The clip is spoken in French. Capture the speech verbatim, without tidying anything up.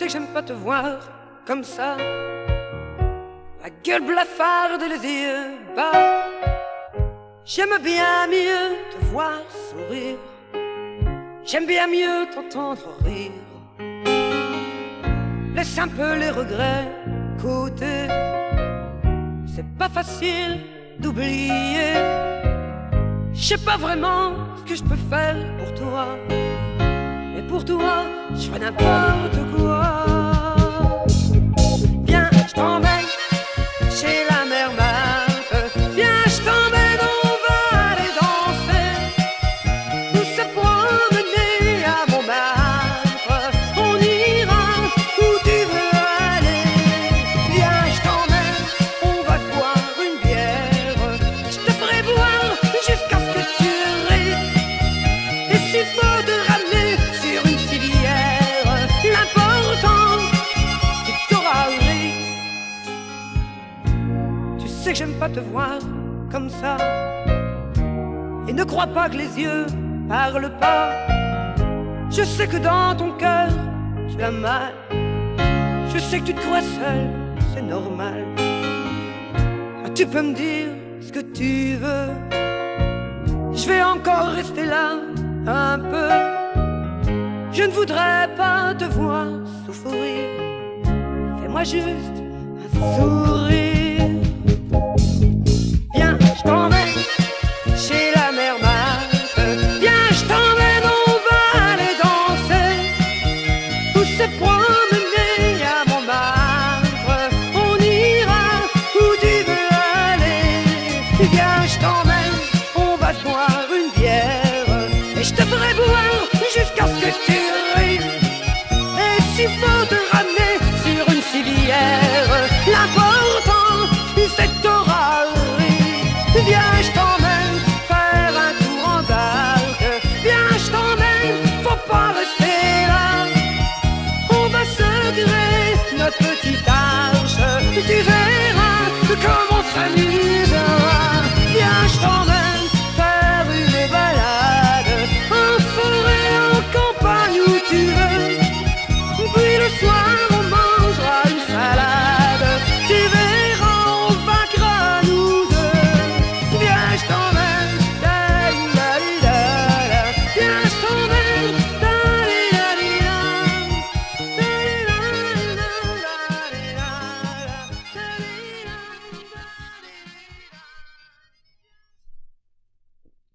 sais que j'aime pas te voir comme ça, la gueule blafarde et les yeux bas. J'aime bien mieux te voir sourire, j'aime bien mieux t'entendre rire. Laisse un peu les regrets côté, c'est pas facile d'oublier. Je sais pas vraiment ce que je peux faire pour toi, mais pour toi, je ferai n'importe quoi. Viens, je t'emmène chez la mère Marthe. Viens, je t'emmène, on va aller danser, nous se promener à Montmartre. On ira où tu veux aller. Viens, je t'emmène, on va boire une bière. Je te ferai boire jusqu'à ce que tu ris. Et s'il faut te ramener sur une civière, l'important c'est que t'auras ri. Tu sais que j'aime pas te voir comme ça, et ne crois pas que les yeux parlent pas. Je sais que dans ton cœur tu as mal, je sais que tu te crois seul, c'est normal. Ah, tu peux me dire ce que tu veux, je vais encore rester là un peu. Je ne voudrais pas te voir souffrir, fais-moi juste un sourire. Viens, je t'emmène chez la mère Marthe. Viens, je t'emmène, on va aller danser, ou se promener à Montmartre. On ira où tu veux aller. Viens, je t'emmène, on va se boire une bière, et je te ferai boire jusqu'à ce que tu ris. Et s'il faut te ramener sur une civière, l'important c'est que t'auras ri. Viens, je t'emmène faire un tour en barque. Viens, je t'emmène, faut pas rester là. On va se créer notre petite arche, tu verras comme on s'amuse.